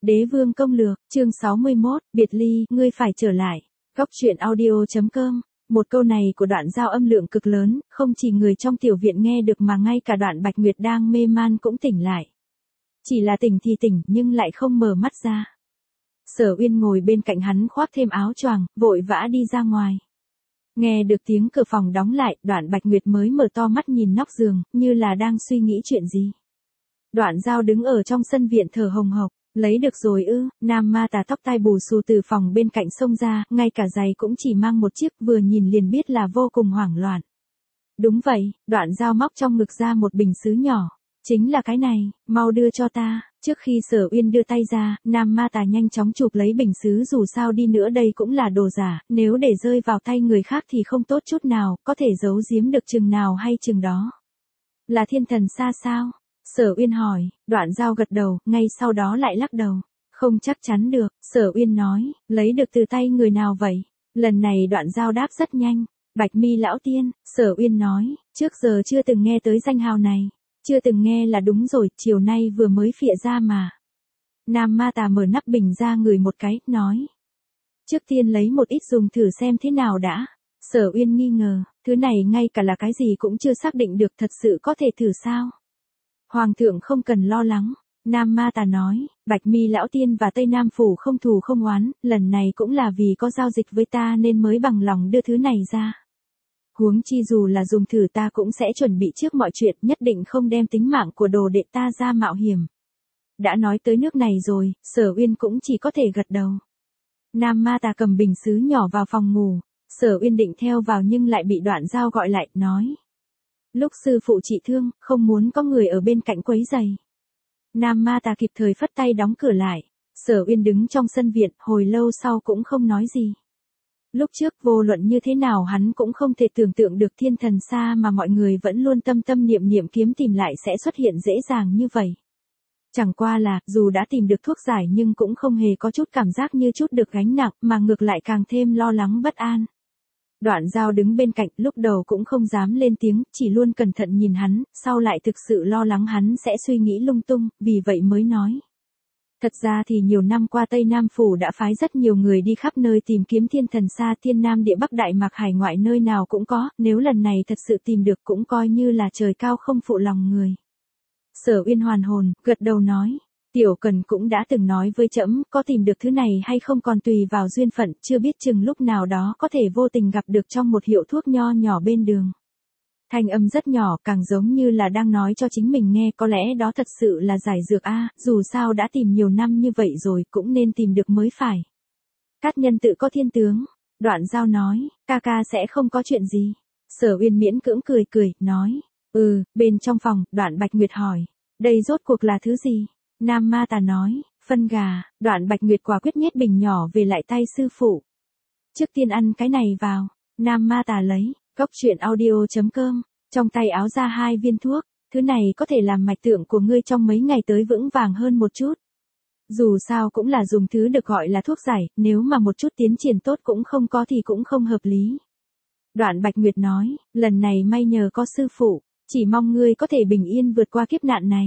Đế vương công lược, chương 61, biệt ly, ngươi phải trở lại. Góc truyện audio.com. Một câu này của Đoạn Giao âm lượng cực lớn, không chỉ người trong tiểu viện nghe được mà ngay cả Đoạn Bạch Nguyệt đang mê man cũng tỉnh lại. Chỉ là tỉnh thì tỉnh nhưng lại không mở mắt ra. Sở Uyên ngồi bên cạnh hắn khoác thêm áo choàng, vội vã đi ra ngoài. Nghe được tiếng cửa phòng đóng lại, Đoạn Bạch Nguyệt mới mở to mắt nhìn nóc giường, như là đang suy nghĩ chuyện gì. Đoạn Giao đứng ở trong sân viện thở hồng hộc. Lấy được rồi ư? Nam ma tà tóc tai bù xù từ phòng bên cạnh xông ra, ngay cả giày cũng chỉ mang một chiếc, vừa nhìn liền biết là vô cùng hoảng loạn. Đúng vậy, Đoạn Giao móc trong ngực ra một bình sứ nhỏ. Chính là cái này, mau đưa cho ta. Trước khi Sở Uyên đưa tay ra, Nam ma tà nhanh chóng chụp lấy bình sứ, dù sao đi nữa đây cũng là đồ giả, nếu để rơi vào tay người khác thì không tốt chút nào, có thể giấu giếm được chừng nào hay chừng đó. Là thiên thần xa sao? Sở Uyên hỏi. Đoạn Giao gật đầu, ngay sau đó lại lắc đầu. Không chắc chắn được, Sở Uyên nói, lấy được từ tay người nào vậy? Lần này Đoạn Giao đáp rất nhanh. Bạch Mi lão tiên, Sở Uyên nói, trước giờ chưa từng nghe tới danh hào này. Chưa từng nghe là đúng rồi, chiều nay vừa mới phịa ra mà. Nam ma tà mở nắp bình ra ngửi một cái, nói. Trước tiên lấy một ít dùng thử xem thế nào đã. Sở Uyên nghi ngờ, thứ này ngay cả là cái gì cũng chưa xác định được, thật sự có thể thử sao? Hoàng thượng không cần lo lắng, Nam ma tà nói, Bạch Mi lão tiên và Tây Nam phủ không thù không oán, lần này cũng là vì có giao dịch với ta nên mới bằng lòng đưa thứ này ra. Huống chi dù là dùng thử ta cũng sẽ chuẩn bị trước mọi chuyện, nhất định không đem tính mạng của đồ đệ ta ra mạo hiểm. Đã nói tới nước này rồi, Sở Uyên cũng chỉ có thể gật đầu. Nam ma tà cầm bình sứ nhỏ vào phòng ngủ, Sở Uyên định theo vào nhưng lại bị Đoạn Giao gọi lại, nói. Lúc sư phụ trị thương, không muốn có người ở bên cạnh quấy rầy. Nam ma tà kịp thời phất tay đóng cửa lại. Sở Uyên đứng trong sân viện, hồi lâu sau cũng không nói gì. Lúc trước vô luận như thế nào hắn cũng không thể tưởng tượng được thiên thần xa mà mọi người vẫn luôn tâm tâm niệm niệm kiếm tìm lại sẽ xuất hiện dễ dàng như vậy. Chẳng qua là, dù đã tìm được thuốc giải nhưng cũng không hề có chút cảm giác như chút được gánh nặng, mà ngược lại càng thêm lo lắng bất an. Đoạn Giao đứng bên cạnh, lúc đầu cũng không dám lên tiếng, chỉ luôn cẩn thận nhìn hắn, sau lại thực sự lo lắng hắn sẽ suy nghĩ lung tung, vì vậy mới nói. Thật ra thì nhiều năm qua Tây Nam Phủ đã phái rất nhiều người đi khắp nơi tìm kiếm thiên thần xa, thiên nam địa bắc đại mạc hải ngoại nơi nào cũng có, nếu lần này thật sự tìm được cũng coi như là trời cao không phụ lòng người. Sở Uyên hoàn hồn, gật đầu nói. Tiểu Cần cũng đã từng nói với trẫm, có tìm được thứ này hay không còn tùy vào duyên phận, chưa biết chừng lúc nào đó có thể vô tình gặp được trong một hiệu thuốc nho nhỏ bên đường. Thanh âm rất nhỏ, càng giống như là đang nói cho chính mình nghe, có lẽ đó thật sự là giải dược a, dù sao đã tìm nhiều năm như vậy rồi cũng nên tìm được mới phải. Cát nhân tự có thiên tướng, Đoạn Giao nói, ca ca sẽ không có chuyện gì. Sở Uyên miễn cưỡng cười cười, nói, bên trong phòng, Đoạn Bạch Nguyệt hỏi, đây rốt cuộc là thứ gì? Nam ma tà nói, phân gà. Đoạn Bạch Nguyệt quả quyết nhét bình nhỏ về lại tay sư phụ. Trước tiên ăn cái này vào. Nam ma tà lấy. Góc truyện audio.com. Trong tay áo ra 2 viên thuốc. Thứ này có thể làm mạch tượng của ngươi trong mấy ngày tới vững vàng hơn một chút. Dù sao cũng là dùng thứ được gọi là thuốc giải, nếu mà một chút tiến triển tốt cũng không có thì cũng không hợp lý. Đoạn Bạch Nguyệt nói, lần này may nhờ có sư phụ, chỉ mong ngươi có thể bình yên vượt qua kiếp nạn này.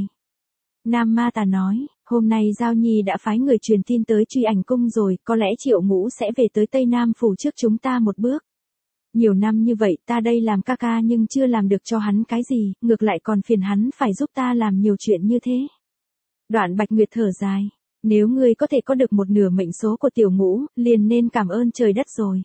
Nam ma tà nói, hôm nay Giao Nhi đã phái người truyền tin tới Truy Ảnh Cung rồi, có lẽ Triệu Ngũ sẽ về tới Tây Nam Phủ trước chúng ta một bước. Nhiều năm như vậy ta đây làm ca ca nhưng chưa làm được cho hắn cái gì, ngược lại còn phiền hắn phải giúp ta làm nhiều chuyện như thế. Đoạn Bạch Nguyệt thở dài, nếu ngươi có thể có được một nửa mệnh số của Tiểu Ngũ, liền nên cảm ơn trời đất rồi.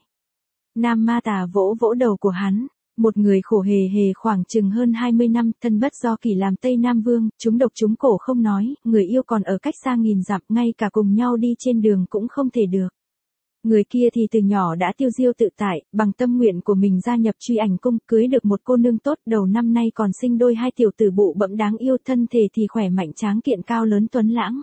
Nam ma tà vỗ vỗ đầu của hắn. Một người khổ hề hề khoảng chừng hơn 20 năm, thân bất do kỷ làm Tây Nam Vương, chúng độc chúng cổ không nói, người yêu còn ở cách xa nghìn dặm, ngay cả cùng nhau đi trên đường cũng không thể được. Người kia thì từ nhỏ đã tiêu diêu tự tại, bằng tâm nguyện của mình gia nhập Truy Ảnh Cung, cưới được một cô nương tốt, đầu năm nay còn sinh đôi 2 tiểu tử bụ bẫm đáng yêu, thân thể thì khỏe mạnh tráng kiện cao lớn tuấn lãng.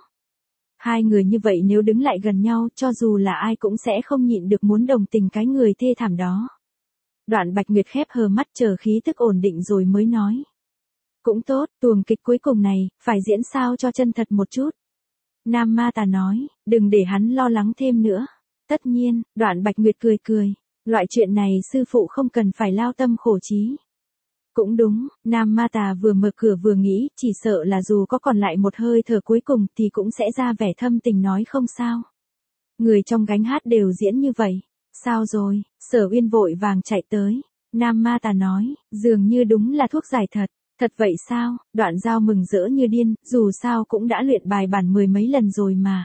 2 người như vậy nếu đứng lại gần nhau, cho dù là ai cũng sẽ không nhịn được muốn đồng tình cái người thê thảm đó. Đoạn Bạch Nguyệt khép hờ mắt chờ khí tức ổn định rồi mới nói. Cũng tốt, tuồng kịch cuối cùng này, phải diễn sao cho chân thật một chút. Nam ma tà nói, đừng để hắn lo lắng thêm nữa. Tất nhiên, Đoạn Bạch Nguyệt cười cười, loại chuyện này sư phụ không cần phải lao tâm khổ trí. Cũng đúng, Nam Ma Tà vừa mở cửa vừa nghĩ, chỉ sợ là dù có còn lại một hơi thở cuối cùng thì cũng sẽ ra vẻ thâm tình nói không sao. Người trong gánh hát đều diễn như vậy. Sao rồi? Sở Uyên vội vàng chạy tới. Nam Ma Tà nói, dường như đúng là thuốc giải thật. Thật vậy sao? Đoạn Giao mừng rỡ như điên, dù sao cũng đã luyện bài bản mười mấy lần rồi mà.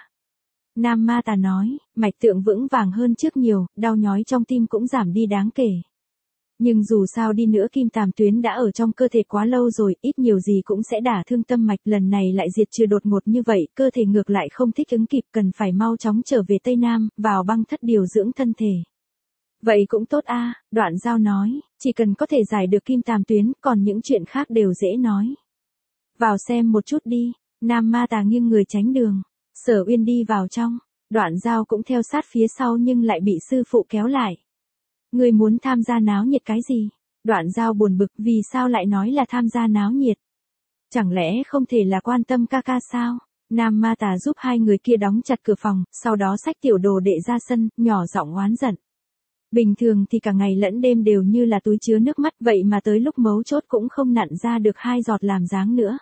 Nam Ma Tà nói, mạch tượng vững vàng hơn trước nhiều, đau nhói trong tim cũng giảm đi đáng kể. Nhưng dù sao đi nữa kim tàm tuyến đã ở trong cơ thể quá lâu rồi, ít nhiều gì cũng sẽ đả thương tâm mạch, lần này lại diệt trừ đột ngột như vậy, cơ thể ngược lại không thích ứng kịp, cần phải mau chóng trở về Tây Nam, vào băng thất điều dưỡng thân thể. Vậy cũng tốt a, Đoạn Giao nói, chỉ cần có thể giải được kim tàm tuyến, còn những chuyện khác đều dễ nói. Vào xem một chút đi, Nam Ma Tà nghiêng người tránh đường, Sở Uyên đi vào trong, Đoạn Giao cũng theo sát phía sau nhưng lại bị sư phụ kéo lại. Ngươi muốn tham gia náo nhiệt cái gì? Đoạn Giao buồn bực, vì sao lại nói là tham gia náo nhiệt? Chẳng lẽ không thể là quan tâm ca ca sao? Nam Ma Tà giúp hai người kia đóng chặt cửa phòng, sau đó xách tiểu đồ đệ ra sân, nhỏ giọng oán giận. Bình thường thì cả ngày lẫn đêm đều như là túi chứa nước mắt, vậy mà tới lúc mấu chốt cũng không nặn ra được 2 giọt làm dáng nữa.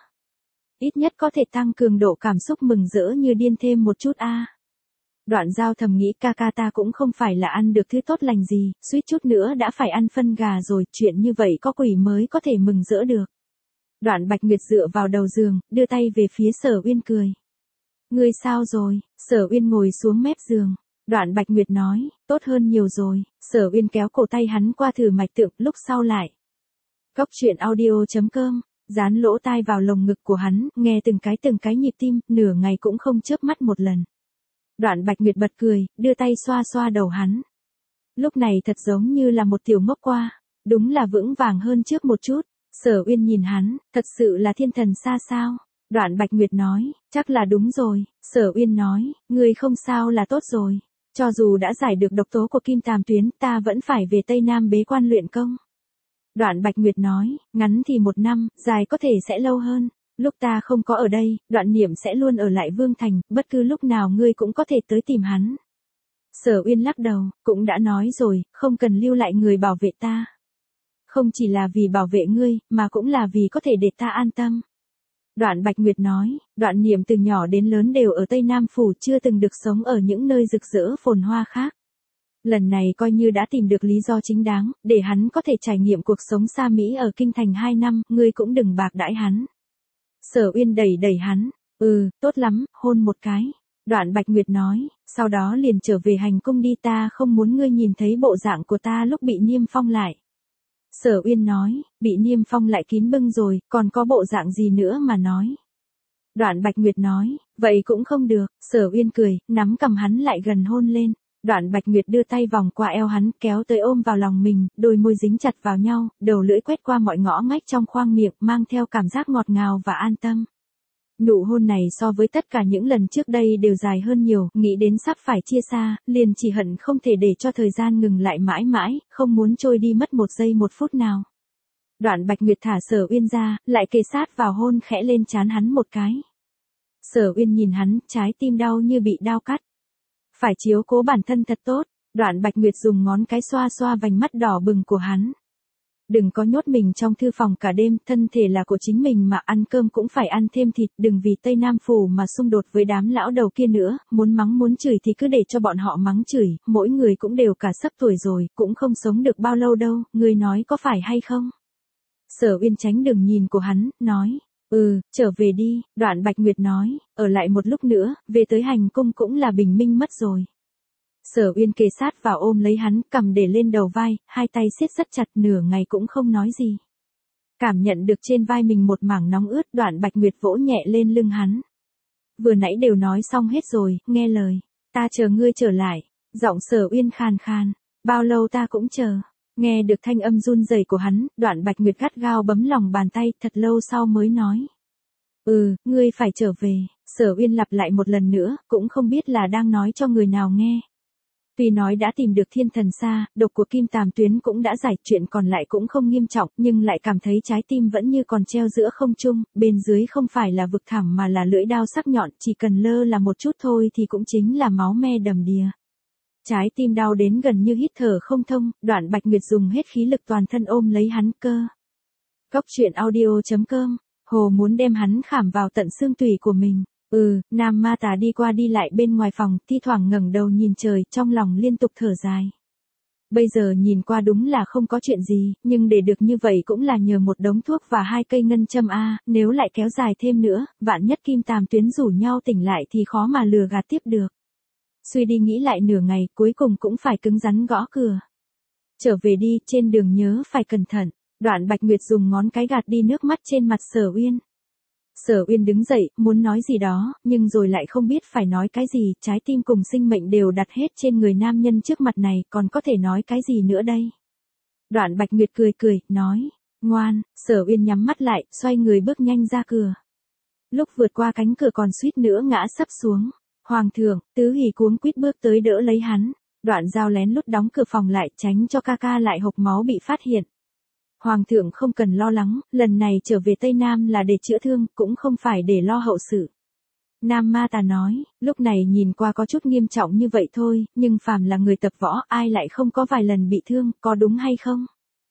Ít nhất có thể tăng cường độ cảm xúc mừng rỡ như điên thêm một chút a. Đoạn Giao thầm nghĩ ca ca ta cũng không phải là ăn được thứ tốt lành gì, suýt chút nữa đã phải ăn phân gà rồi, chuyện như vậy có quỷ mới có thể mừng rỡ được. Đoạn Bạch Nguyệt dựa vào đầu giường, đưa tay về phía Sở Uyên cười. Ngươi sao rồi? Sở Uyên ngồi xuống mép giường. Đoạn Bạch Nguyệt nói, tốt hơn nhiều rồi. Sở Uyên kéo cổ tay hắn qua thử mạch tượng, lúc sau lại. Cốc truyện audio.com, dán lỗ tai vào lồng ngực của hắn, nghe từng cái nhịp tim, nửa ngày cũng không chớp mắt một lần. Đoạn Bạch Nguyệt bật cười, đưa tay xoa xoa đầu hắn. Lúc này thật giống như là một tiểu ngốc qua, đúng là vững vàng hơn trước một chút. Sở Uyên nhìn hắn, thật sự là thiên thần xa sao? Đoạn Bạch Nguyệt nói, chắc là đúng rồi. Sở Uyên nói, ngươi không sao là tốt rồi. Cho dù đã giải được độc tố của kim tàm tuyến, ta vẫn phải về Tây Nam bế quan luyện công. Đoạn Bạch Nguyệt nói, ngắn thì 1 năm, dài có thể sẽ lâu hơn. Lúc ta không có ở đây, Đoạn Niệm sẽ luôn ở lại Vương Thành, bất cứ lúc nào ngươi cũng có thể tới tìm hắn. Sở Uyên lắc đầu, cũng đã nói rồi, không cần lưu lại người bảo vệ ta. Không chỉ là vì bảo vệ ngươi, mà cũng là vì có thể để ta an tâm. Đoạn Bạch Nguyệt nói, Đoạn Niệm từ nhỏ đến lớn đều ở Tây Nam Phủ, chưa từng được sống ở những nơi rực rỡ phồn hoa khác. Lần này coi như đã tìm được lý do chính đáng, để hắn có thể trải nghiệm cuộc sống xa Mỹ ở Kinh Thành 2 năm, ngươi cũng đừng bạc đãi hắn. Sở Uyên đẩy đẩy hắn, tốt lắm, hôn một cái. Đoạn Bạch Nguyệt nói, sau đó liền trở về hành cung đi, ta không muốn ngươi nhìn thấy bộ dạng của ta lúc bị niêm phong lại. Sở Uyên nói, bị niêm phong lại kín bưng rồi, còn có bộ dạng gì nữa mà nói. Đoạn Bạch Nguyệt nói, vậy cũng không được. Sở Uyên cười, nắm cầm hắn lại gần hôn lên. Đoạn Bạch Nguyệt đưa tay vòng qua eo hắn, kéo tới ôm vào lòng mình, đôi môi dính chặt vào nhau, đầu lưỡi quét qua mọi ngõ ngách trong khoang miệng, mang theo cảm giác ngọt ngào và an tâm. Nụ hôn này so với tất cả những lần trước đây đều dài hơn nhiều, nghĩ đến sắp phải chia xa, liền chỉ hận không thể để cho thời gian ngừng lại mãi mãi, không muốn trôi đi mất 1 giây 1 phút nào. Đoạn Bạch Nguyệt thả Sở Uyên ra, lại kề sát vào hôn khẽ lên trán hắn một cái. Sở Uyên nhìn hắn, trái tim đau như bị đao cắt. Phải chiếu cố bản thân thật tốt. Đoạn Bạch Nguyệt dùng ngón cái xoa xoa vành mắt đỏ bừng của hắn. Đừng có nhốt mình trong thư phòng cả đêm, thân thể là của chính mình mà, ăn cơm cũng phải ăn thêm thịt, đừng vì Tây Nam Phủ mà xung đột với đám lão đầu kia nữa, muốn mắng muốn chửi thì cứ để cho bọn họ mắng chửi, mỗi người cũng đều cả sắp tuổi rồi, cũng không sống được bao lâu đâu, ngươi nói có phải hay không? Sở Uyên tránh đường nhìn của hắn, nói, trở về đi. Đoạn Bạch Nguyệt nói, ở lại một lúc nữa, về tới hành cung cũng là bình minh mất rồi. Sở Uyên kề sát vào ôm lấy hắn, cầm để lên đầu vai, hai tay siết rất chặt, nửa ngày cũng không nói gì. Cảm nhận được trên vai mình một mảng nóng ướt, Đoạn Bạch Nguyệt vỗ nhẹ lên lưng hắn. Vừa nãy đều nói xong hết rồi, nghe lời. Ta chờ ngươi trở lại. Giọng Sở Uyên khàn khàn. Bao lâu ta cũng chờ. Nghe được thanh âm run rẩy của hắn, Đoạn Bạch Nguyệt gắt gao bấm lòng bàn tay, thật lâu sau mới nói. Ngươi phải trở về. Sở Uyên lặp lại một lần nữa, cũng không biết là đang nói cho người nào nghe. Tuy nói đã tìm được thiên thần xa, độc của kim tàm tuyến cũng đã giải, chuyện còn lại cũng không nghiêm trọng, nhưng lại cảm thấy trái tim vẫn như còn treo giữa không trung, bên dưới không phải là vực thẳm mà là lưỡi đao sắc nhọn, chỉ cần lơ là một chút thôi thì cũng chính là máu me đầm đìa. Trái tim đau đến gần như hít thở không thông, Đoạn Bạch Nguyệt dùng hết khí lực toàn thân ôm lấy hắn cơ. Cóc truyện audio.com, Hồ muốn đem hắn khảm vào tận xương tủy của mình. Nam Ma Tà đi qua đi lại bên ngoài phòng, thi thoảng ngẩng đầu nhìn trời, trong lòng liên tục thở dài. Bây giờ nhìn qua đúng là không có chuyện gì, nhưng để được như vậy cũng là nhờ một đống thuốc và 2 cây ngân châm a, nếu lại kéo dài thêm nữa, vạn nhất Kim Tàm Tuyến rủ nhau tỉnh lại thì khó mà lừa gạt tiếp được. Suy đi nghĩ lại nửa ngày, cuối cùng cũng phải cứng rắn gõ cửa. Trở về đi, trên đường nhớ phải cẩn thận. Đoạn Bạch Nguyệt dùng ngón cái gạt đi nước mắt trên mặt Sở Uyên. Sở Uyên đứng dậy, muốn nói gì đó, nhưng rồi lại không biết phải nói cái gì, trái tim cùng sinh mệnh đều đặt hết trên người nam nhân trước mặt này, còn có thể nói cái gì nữa đây? Đoạn Bạch Nguyệt cười cười, nói, ngoan. Sở Uyên nhắm mắt lại, xoay người bước nhanh ra cửa. Lúc vượt qua cánh cửa còn suýt nữa ngã sấp xuống. Hoàng thượng, Tứ Hỷ cuống quýt bước tới đỡ lấy hắn. Đoạn Dao lén lút đóng cửa phòng lại, tránh cho ca ca lại hộc máu bị phát hiện. Hoàng thượng không cần lo lắng, lần này trở về Tây Nam là để chữa thương, cũng không phải để lo hậu sự. Nam Ma Tà nói, lúc này nhìn qua có chút nghiêm trọng như vậy thôi, nhưng phàm là người tập võ, ai lại không có vài lần bị thương, có đúng hay không?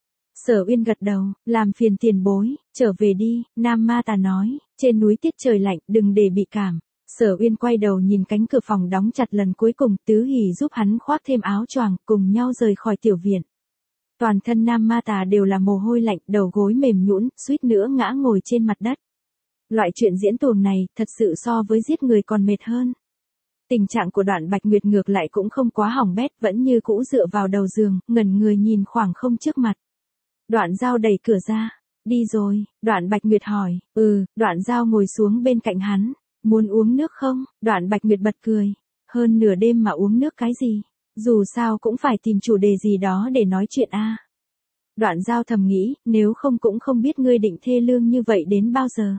Sở Uyên gật đầu, làm phiền tiền bối, trở về đi. Nam Ma Tà nói, trên núi tiết trời lạnh, đừng để bị cảm. Sở Uyên quay đầu nhìn cánh cửa phòng đóng chặt lần cuối cùng, Tứ Hỷ giúp hắn khoác thêm áo choàng, cùng nhau rời khỏi tiểu viện. Toàn thân Nam Ma Tà đều là mồ hôi lạnh, đầu gối mềm nhũn, suýt nữa ngã ngồi trên mặt đất. Loại chuyện diễn tuồng này, thật sự so với giết người còn mệt hơn. Tình trạng của Đoạn Bạch Nguyệt ngược lại cũng không quá hỏng bét, vẫn như cũ dựa vào đầu giường, ngẩn người nhìn khoảng không trước mặt. Đoạn Dao đẩy cửa ra, đi rồi. Đoạn Bạch Nguyệt hỏi, Đoạn Dao ngồi xuống bên cạnh hắn, muốn uống nước không? Đoạn Bạch Nguyệt bật cười, hơn nửa đêm mà uống nước cái gì? Dù sao cũng phải tìm chủ đề gì đó để nói chuyện a. Đoạn Dao thầm nghĩ, nếu không cũng không biết ngươi định thê lương như vậy đến bao giờ.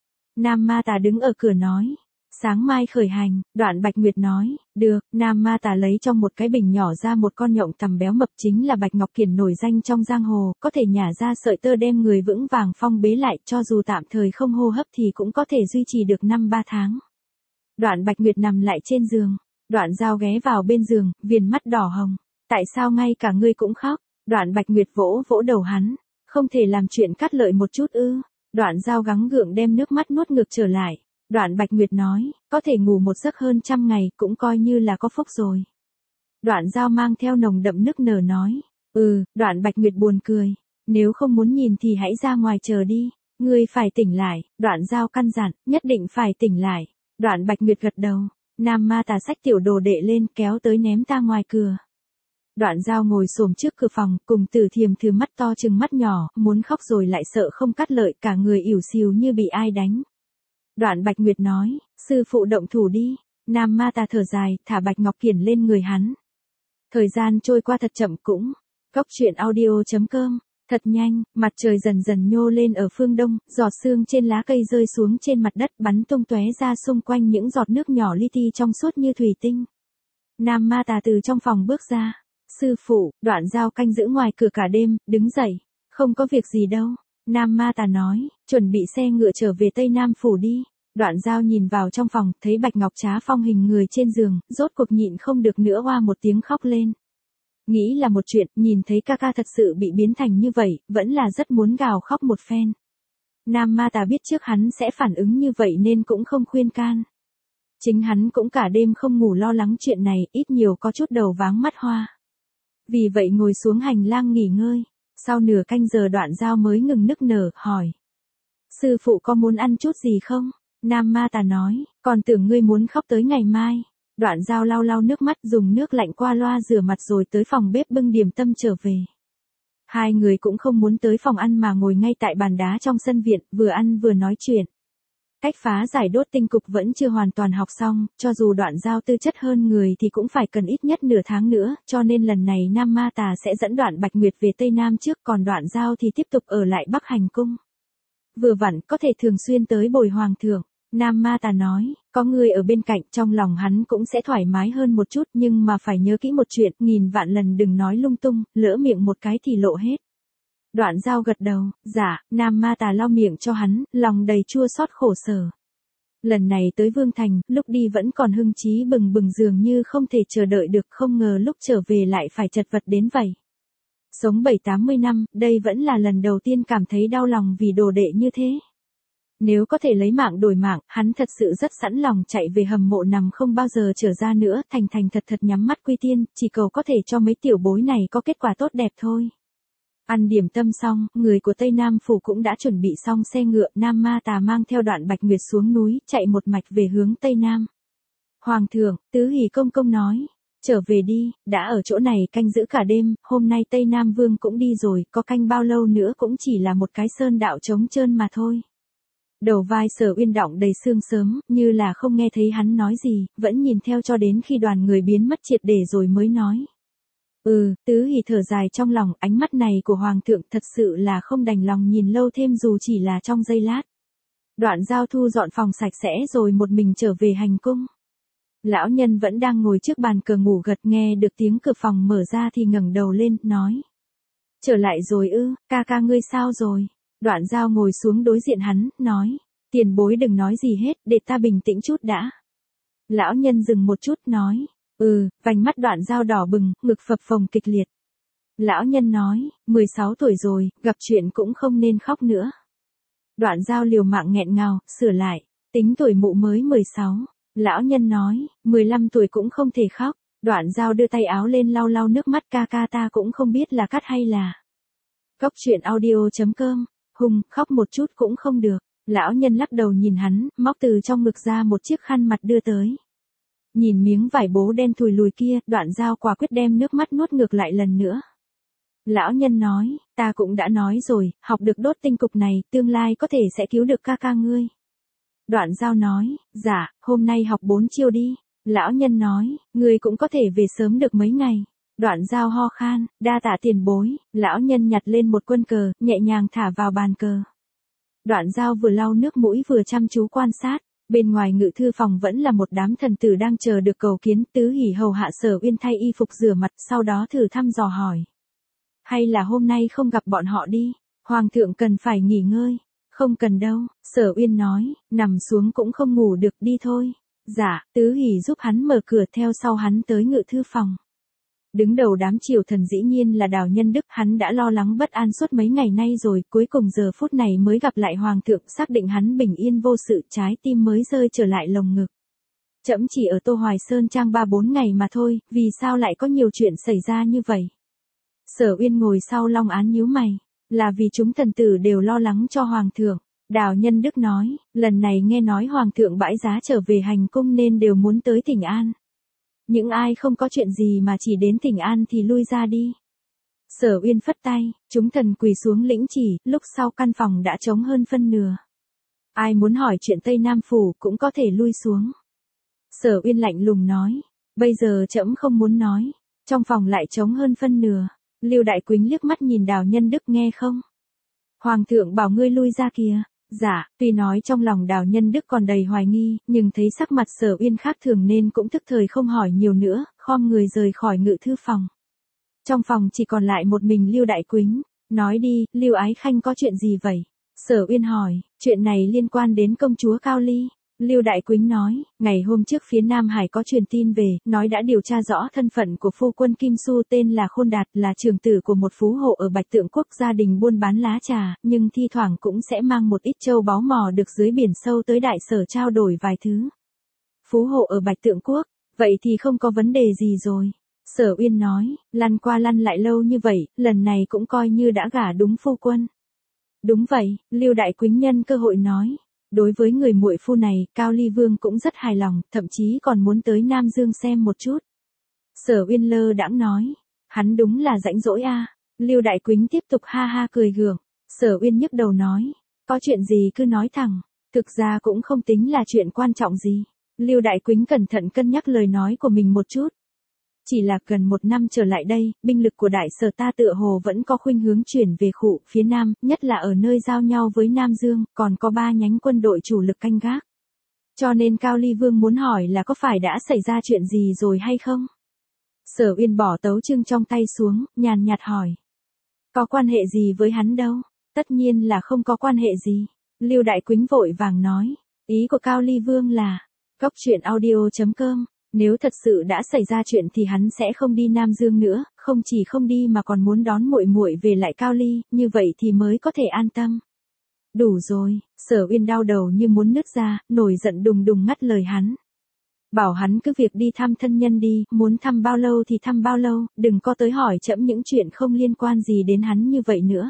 Nam Ma Tà đứng ở cửa nói, sáng mai khởi hành. Đoạn Bạch Nguyệt nói, được. Nam Ma Tà lấy trong một cái bình nhỏ ra một con nhộng tằm béo mập, chính là Bạch Ngọc Kiển nổi danh trong giang hồ, có thể nhả ra sợi tơ đem người vững vàng phong bế lại, cho dù tạm thời không hô hấp thì cũng có thể duy trì được 5-3 tháng. Đoạn Bạch Nguyệt nằm lại trên giường. Đoạn Dao ghé vào bên giường, viền mắt đỏ hồng. Tại sao ngay cả ngươi cũng khóc? Đoạn Bạch Nguyệt vỗ vỗ đầu hắn. Không thể làm chuyện cắt lợi một chút ư? Đoạn Dao gắng gượng đem nước mắt nuốt ngược trở lại. Đoạn Bạch Nguyệt nói, có thể ngủ một giấc hơn 100 ngày, cũng coi như là có phúc rồi. Đoạn Dao mang theo nồng đậm nức nở nói. Đoạn Bạch Nguyệt buồn cười. Nếu không muốn nhìn thì hãy ra ngoài chờ đi. Ngươi phải tỉnh lại. Đoạn Dao căn dặn, nhất định phải tỉnh lại. Đoạn Bạch Nguyệt gật đầu. Nam Ma Tà xách tiểu đồ đệ lên, kéo tới ném ta ngoài cửa. Đoạn Dao ngồi xổm trước cửa phòng, cùng Tử Thiềm Thư mắt to trừng mắt nhỏ, muốn khóc rồi lại sợ không cắt lợi, cả người ỉu xìu như bị ai đánh. Đoạn Bạch Nguyệt nói, sư phụ động thủ đi. Nam Ma Tà thở dài, thả Bạch Ngọc Kiển lên người hắn. Thời gian trôi qua thật chậm cũng. Cóc truyện audio.com. Thật nhanh, mặt trời dần dần nhô lên ở phương đông, giọt sương trên lá cây rơi xuống trên mặt đất, bắn tung tóe ra xung quanh những giọt nước nhỏ li ti trong suốt như thủy tinh. Nam Ma Tà từ trong phòng bước ra. Sư phụ. Đoạn Dao canh giữ ngoài cửa cả đêm, đứng dậy. Không có việc gì đâu. Nam Ma Tà nói, chuẩn bị xe ngựa trở về Tây Nam phủ đi. Đoạn Dao nhìn vào trong phòng, thấy Bạch Ngọc Trá Phong hình người trên giường, rốt cuộc nhịn không được nữa oa một tiếng khóc lên. Nghĩ là một chuyện, nhìn thấy ca ca thật sự bị biến thành như vậy, vẫn là rất muốn gào khóc một phen. Nam Ma Tà biết trước hắn sẽ phản ứng như vậy nên cũng không khuyên can. Chính hắn cũng cả đêm không ngủ lo lắng chuyện này, ít nhiều có chút đầu váng mắt hoa. Vì vậy ngồi xuống hành lang nghỉ ngơi. Sau nửa canh giờ Đoạn Dao mới ngừng nức nở, hỏi. Sư phụ có muốn ăn chút gì không? Nam Ma Tà nói, còn tưởng ngươi muốn khóc tới ngày mai. Đoạn Dao lau lau nước mắt, dùng nước lạnh qua loa rửa mặt rồi tới phòng bếp bưng điểm tâm trở về. Hai người cũng không muốn tới phòng ăn mà ngồi ngay tại bàn đá trong sân viện, vừa ăn vừa nói chuyện. Cách phá giải đốt tinh cục vẫn chưa hoàn toàn học xong, cho dù Đoạn Dao tư chất hơn người thì cũng phải cần ít nhất nửa tháng nữa, cho nên lần này Nam Ma Tà sẽ dẫn Đoạn Bạch Nguyệt về Tây Nam trước, còn Đoạn Dao thì tiếp tục ở lại Bắc Hành Cung. Vừa vặn có thể thường xuyên tới bồi hoàng thượng. Nam Ma Tà nói, có người ở bên cạnh, trong lòng hắn cũng sẽ thoải mái hơn một chút, nhưng mà phải nhớ kỹ một chuyện, nghìn vạn lần đừng nói lung tung, lỡ miệng một cái thì lộ hết. Đoạn Dao gật đầu, dạ. Nam Ma Tà lau miệng cho hắn, lòng đầy chua xót khổ sở. Lần này tới Vương Thành, lúc đi vẫn còn hưng chí bừng bừng, dường như không thể chờ đợi được, không ngờ lúc trở về lại phải chật vật đến vậy. Sống 7-80 năm, đây vẫn là lần đầu tiên cảm thấy đau lòng vì đồ đệ như thế. Nếu có thể lấy mạng đổi mạng, hắn thật sự rất sẵn lòng chạy về hầm mộ nằm không bao giờ trở ra nữa, thành thành thật thật nhắm mắt quy tiên, chỉ cầu có thể cho mấy tiểu bối này có kết quả tốt đẹp thôi. Ăn điểm tâm xong, người của Tây Nam Phủ cũng đã chuẩn bị xong xe ngựa, Nam Ma Tà mang theo Đoạn Bạch Nguyệt xuống núi, chạy một mạch về hướng Tây Nam. Hoàng thượng, Tứ Hỷ công công nói, trở về đi, đã ở chỗ này canh giữ cả đêm, hôm nay Tây Nam Vương cũng đi rồi, có canh bao lâu nữa cũng chỉ là một cái sơn đạo trống trơn mà thôi. Đầu vai Sở Uyên đọng đầy sương sớm, như là không nghe thấy hắn nói gì, vẫn nhìn theo cho đến khi đoàn người biến mất triệt để rồi mới nói. Tứ Hỷ thở dài trong lòng, ánh mắt này của Hoàng thượng thật sự là không đành lòng nhìn lâu thêm dù chỉ là trong giây lát. Đoạn Giao thu dọn phòng sạch sẽ rồi một mình trở về hành cung. Lão nhân vẫn đang ngồi trước bàn cờ ngủ gật, nghe được tiếng cửa phòng mở ra thì ngẩng đầu lên, nói. Trở lại rồi ư, ca ca ngươi sao rồi? Đoạn Giao ngồi xuống đối diện hắn, nói. Tiền bối đừng nói gì hết, để ta bình tĩnh chút đã. Lão nhân dừng một chút, nói. Vành mắt Đoạn Giao đỏ bừng, ngực phập phồng kịch liệt. Lão nhân nói, 16 tuổi rồi, gặp chuyện cũng không nên khóc nữa. Đoạn Giao liều mạng nghẹn ngào, sửa lại. Tính tuổi mụ mới 16. Lão nhân nói, 15 tuổi cũng không thể khóc. Đoạn Giao đưa tay áo lên lau lau nước mắt, ca ca ta cũng không biết là cắt hay là. Cốc truyện audio.com, Hùng, khóc một chút cũng không được. Lão nhân lắc đầu nhìn hắn, móc từ trong ngực ra một chiếc khăn mặt đưa tới. Nhìn miếng vải bố đen thùi lùi kia, Đoạn Giao quả quyết đem nước mắt nuốt ngược lại lần nữa. Lão nhân nói, ta cũng đã nói rồi, học được đốt tinh cục này, tương lai có thể sẽ cứu được ca ca ngươi. Đoạn Giao nói, dạ, hôm nay học 4 chiêu đi. Lão nhân nói, ngươi cũng có thể về sớm được mấy ngày. Đoạn Giao ho khan, đa tạ tiền bối. Lão nhân nhặt lên một quân cờ, nhẹ nhàng thả vào bàn cờ. Đoạn Giao vừa lau nước mũi vừa chăm chú quan sát. Bên ngoài ngự thư phòng vẫn là một đám thần tử đang chờ được cầu kiến. Tứ Hỷ hầu hạ Sở Uyên thay y phục rửa mặt, sau đó thử thăm dò hỏi. Hay là hôm nay không gặp bọn họ đi, Hoàng thượng cần phải nghỉ ngơi. Không cần đâu, Sở Uyên nói, nằm xuống cũng không ngủ được, đi thôi. Dạ, Tứ Hỷ giúp hắn mở cửa, theo sau hắn tới ngự thư phòng. Đứng đầu đám triều thần dĩ nhiên là Đào Nhân Đức, hắn đã lo lắng bất an suốt mấy ngày nay rồi, cuối cùng giờ phút này mới gặp lại Hoàng thượng, xác định hắn bình yên vô sự, trái tim mới rơi trở lại lồng ngực. Trẫm chỉ ở Tô Hoài Sơn Trang 3-4 ngày mà thôi, vì sao lại có nhiều chuyện xảy ra như vậy? Sở Uyên ngồi sau long án nhíu mày, là vì chúng thần tử đều lo lắng cho Hoàng thượng. Đào Nhân Đức nói, lần này nghe nói Hoàng thượng bãi giá trở về hành cung nên đều muốn tới Thỉnh An. Những ai không có chuyện gì mà chỉ đến Thỉnh An thì lui ra đi. Sở Uyên phất tay, chúng thần quỳ xuống lĩnh chỉ, lúc sau căn phòng đã trống hơn phân nửa. Ai muốn hỏi chuyện Tây Nam Phủ cũng có thể lui xuống. Sở Uyên lạnh lùng nói, bây giờ trẫm không muốn nói, trong phòng lại trống hơn phân nửa. Lưu Đại Quýnh liếc mắt nhìn Đào Nhân Đức, nghe không? Hoàng thượng bảo ngươi lui ra kìa. Dạ, tuy nói trong lòng Đào Nhân Đức còn đầy hoài nghi, nhưng thấy sắc mặt Sở Uyên khác thường nên cũng tức thời không hỏi nhiều nữa, khom người rời khỏi ngự thư phòng. Trong phòng chỉ còn lại một mình Lưu Đại Quýnh. Nói đi, Lưu Ái Khanh có chuyện gì vậy? Sở Uyên hỏi, chuyện này liên quan đến công chúa Cao Ly. Lưu Đại Quýnh nói, ngày hôm trước phía Nam Hải có truyền tin về, nói đã điều tra rõ thân phận của phu quân Kim Xu, tên là Khôn Đạt, là trưởng tử của một phú hộ ở Bạch Tượng Quốc, gia đình buôn bán lá trà, nhưng thi thoảng cũng sẽ mang một ít châu báu mò được dưới biển sâu tới Đại Sở trao đổi vài thứ. Phú hộ ở Bạch Tượng Quốc, vậy thì không có vấn đề gì rồi. Sở Uyên nói, lăn qua lăn lại lâu như vậy, lần này cũng coi như đã gả đúng phu quân. Đúng vậy, Lưu Đại Quýnh nhân cơ hội nói. Đối với người muội phu này, Cao Ly Vương cũng rất hài lòng, thậm chí còn muốn tới Nam Dương xem một chút. Sở Uyên lơ đãng nói, hắn đúng là rãnh rỗi a. Lưu Đại Quýnh tiếp tục ha ha cười gượng. Sở Uyên nhức đầu nói, có chuyện gì cứ nói thẳng, thực ra cũng không tính là chuyện quan trọng gì. Lưu Đại Quýnh cẩn thận cân nhắc lời nói của mình một chút. Chỉ là gần 1 năm trở lại đây, binh lực của Đại Sở ta tựa hồ vẫn có khuynh hướng chuyển về khu phía Nam, nhất là ở nơi giao nhau với Nam Dương, còn có 3 nhánh quân đội chủ lực canh gác. Cho nên Cao Ly Vương muốn hỏi là có phải đã xảy ra chuyện gì rồi hay không? Sở Uyên bỏ tấu chương trong tay xuống, nhàn nhạt hỏi. Có quan hệ gì với hắn đâu? Tất nhiên là không có quan hệ gì. Lưu Đại Quýnh vội vàng nói. Ý của Cao Ly Vương là, cốc truyện audio.com Nếu thật sự đã xảy ra chuyện thì hắn sẽ không đi Nam Dương nữa, không chỉ không đi mà còn muốn đón muội muội về lại Cao Ly, như vậy thì mới có thể an tâm. Đủ rồi, Sở Uyên đau đầu như muốn nứt ra, nổi giận đùng đùng ngắt lời hắn. Bảo hắn cứ việc đi thăm thân nhân đi, muốn thăm bao lâu thì thăm bao lâu, đừng có tới hỏi trẫm những chuyện không liên quan gì đến hắn như vậy nữa.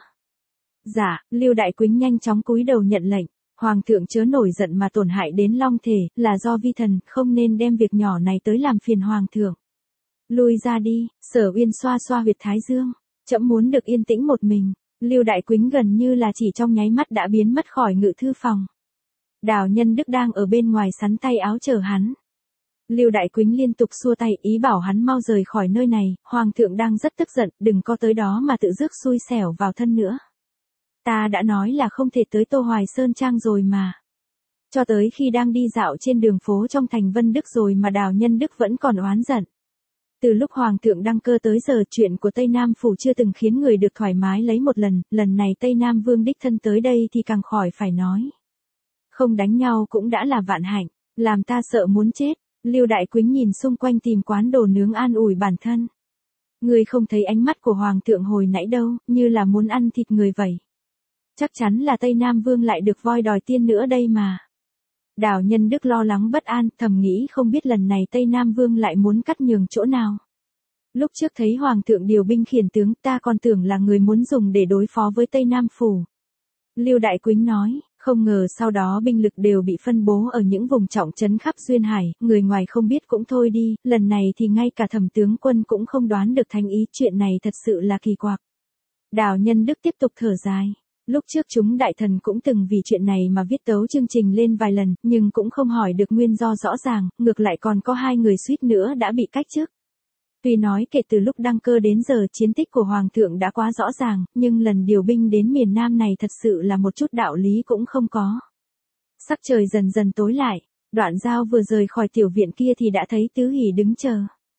Dạ, Lưu Đại Quýnh nhanh chóng cúi đầu nhận lệnh. Hoàng thượng chớ nổi giận mà tổn hại đến long thể, là do vi thần, không nên đem việc nhỏ này tới làm phiền hoàng thượng. Lui ra đi, Sở Uyên xoa xoa huyệt thái dương. Trẫm muốn được yên tĩnh một mình. Lưu Đại Quýnh gần như là chỉ trong nháy mắt đã biến mất khỏi ngự thư phòng. Đào Nhân Đức đang ở bên ngoài sắn tay áo chờ hắn. Lưu Đại Quýnh liên tục xua tay ý bảo hắn mau rời khỏi nơi này, hoàng thượng đang rất tức giận, đừng có tới đó mà tự rước xui xẻo vào thân nữa. Ta đã nói là không thể tới Tô Hoài Sơn Trang rồi mà. Cho tới khi đang đi dạo trên đường phố trong thành Vân Đức rồi mà Đào Nhân Đức vẫn còn oán giận. Từ lúc Hoàng thượng đăng cơ tới giờ chuyện của Tây Nam Phủ chưa từng khiến người được thoải mái lấy một lần này Tây Nam Vương đích thân tới đây thì càng khỏi phải nói. Không đánh nhau cũng đã là vạn hạnh, làm ta sợ muốn chết. Lưu Đại Quýnh nhìn xung quanh tìm quán đồ nướng an ủi bản thân. Người không thấy ánh mắt của Hoàng thượng hồi nãy đâu, như là muốn ăn thịt người vậy. Chắc chắn là Tây Nam Vương lại được voi đòi tiên nữa đây mà. Đào Nhân Đức lo lắng bất an, thầm nghĩ không biết lần này Tây Nam Vương lại muốn cắt nhường chỗ nào. Lúc trước thấy Hoàng thượng điều binh khiển tướng, ta còn tưởng là người muốn dùng để đối phó với Tây Nam Phủ. Lưu Đại Quýnh nói, không ngờ sau đó binh lực đều bị phân bố ở những vùng trọng trấn khắp Duyên Hải, người ngoài không biết cũng thôi đi, lần này thì ngay cả Thẩm tướng quân cũng không đoán được thánh ý, chuyện này thật sự là kỳ quặc. Đào Nhân Đức tiếp tục thở dài. Lúc trước chúng đại thần cũng từng vì chuyện này mà viết tấu chương trình lên vài lần, nhưng cũng không hỏi được nguyên do rõ ràng, ngược lại còn có 2 người suýt nữa đã bị cách chức. Tuy nói kể từ lúc đăng cơ đến giờ chiến tích của Hoàng thượng đã quá rõ ràng, nhưng lần điều binh đến miền Nam này thật sự là một chút đạo lý cũng không có. Sắc trời dần dần tối lại, Đoạn Giao vừa rời khỏi tiểu viện kia thì đã thấy Tứ Hỷ đứng chờ.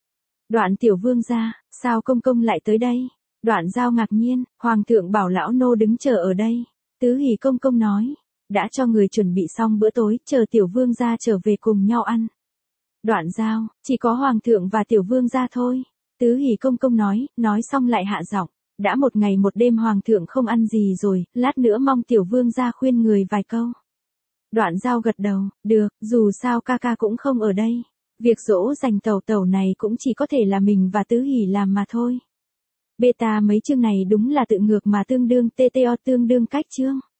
Đoạn tiểu vương gia, sao công công lại tới đây? Đoạn Giao ngạc nhiên, Hoàng thượng bảo lão nô đứng chờ ở đây. Tứ Hỷ công công nói, đã cho người chuẩn bị xong bữa tối, chờ tiểu vương gia trở về cùng nhau ăn. Đoạn Giao, chỉ có Hoàng thượng và tiểu vương gia thôi. Tứ Hỷ công công nói xong lại hạ giọng, đã một ngày một đêm Hoàng thượng không ăn gì rồi, lát nữa mong tiểu vương gia khuyên người vài câu. Đoạn Giao gật đầu, được, dù sao ca ca cũng không ở đây. Việc dỗ dành tẩu tẩu này cũng chỉ có thể là mình và Tứ Hỷ làm mà thôi. Beta mấy chương này đúng là tự ngược mà tương đương TTO tương đương cách chương.